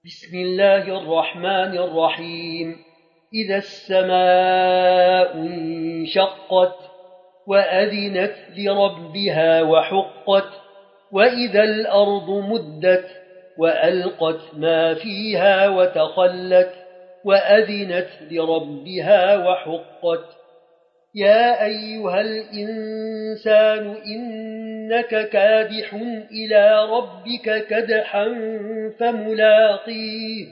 بسم الله الرحمن الرحيم. إذا السماء انشقت وأذنت لربها وحقت وإذا الأرض مدت وألقت ما فيها وتخلت وأذنت لربها وحقت. يا أيها الإنسان إنك كادح إلى ربك كدحا فملاقيه.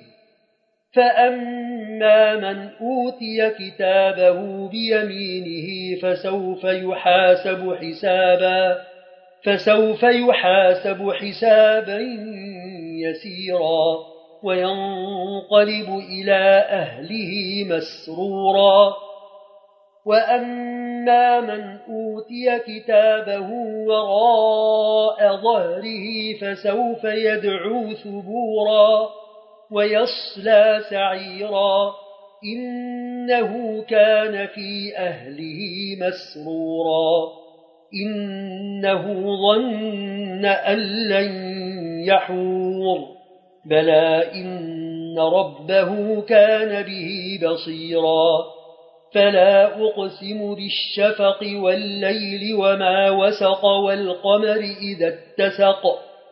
فأما من أوتي كتابه بيمينه فسوف يحاسب حسابا يسيرا وينقلب إلى أهله مسرورا. وأما من أوتي كتابه وراء ظهره فسوف يدعو ثبورا ويصلى سعيرا إنه كان في أهله مسرورا إنه ظن أن لن يحور بلى إن ربه كان به بصيرا. فلا أقسم بالشفق والليل وما وسق والقمر إذا اتسق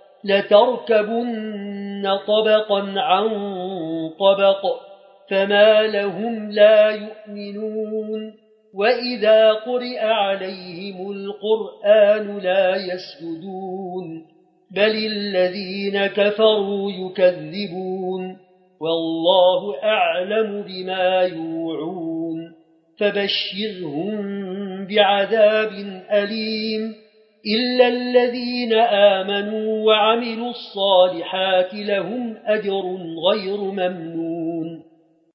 لتركبن طبقا عن طبق فما لهم لا يؤمنون. وإذا قرئ عليهم القرآن لا يسجدون بل الذين كفروا يكذبون والله أعلم بما يوعون. فبشرهم بعذاب أليم إلا الذين آمنوا وعملوا الصالحات لهم أجر غير ممنون